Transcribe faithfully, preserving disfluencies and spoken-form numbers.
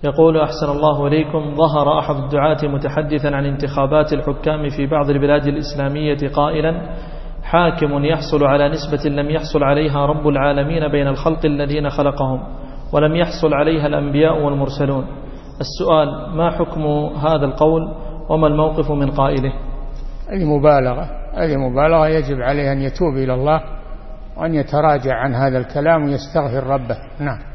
يقول: أحسن الله إليكم، ظهر أحد الدعاة متحدثا عن انتخابات الحكام في بعض البلاد الإسلامية قائلا: حاكم يحصل على نسبة لم يحصل عليها رب العالمين بين الخلق الذين خلقهم، ولم يحصل عليها الأنبياء والمرسلون. السؤال: ما حكم هذا القول وما الموقف من قائله؟ هذه مبالغة، هذه مبالغة، يجب عليه أن يتوب إلى الله وأن يتراجع عن هذا الكلام ويستغفر ربه. نعم.